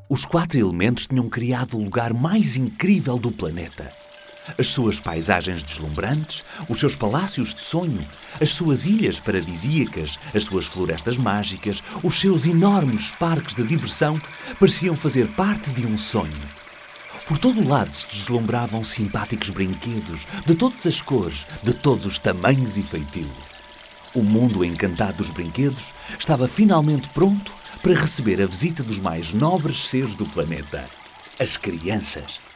Os 4 elementos tinham criado o lugar mais incrível do planeta. As suas paisagens deslumbrantes, os seus palácios de sonho, as suas ilhas paradisíacas, as suas florestas mágicas, os seus enormes parques de diversão pareciam fazer parte de um sonho. Por todo o lado se deslumbravam simpáticos brinquedos, de todas as cores, de todos os tamanhos e feitios. O mundo encantado dos brinquedos estava finalmente pronto para receber a visita dos mais nobres seres do planeta, as crianças.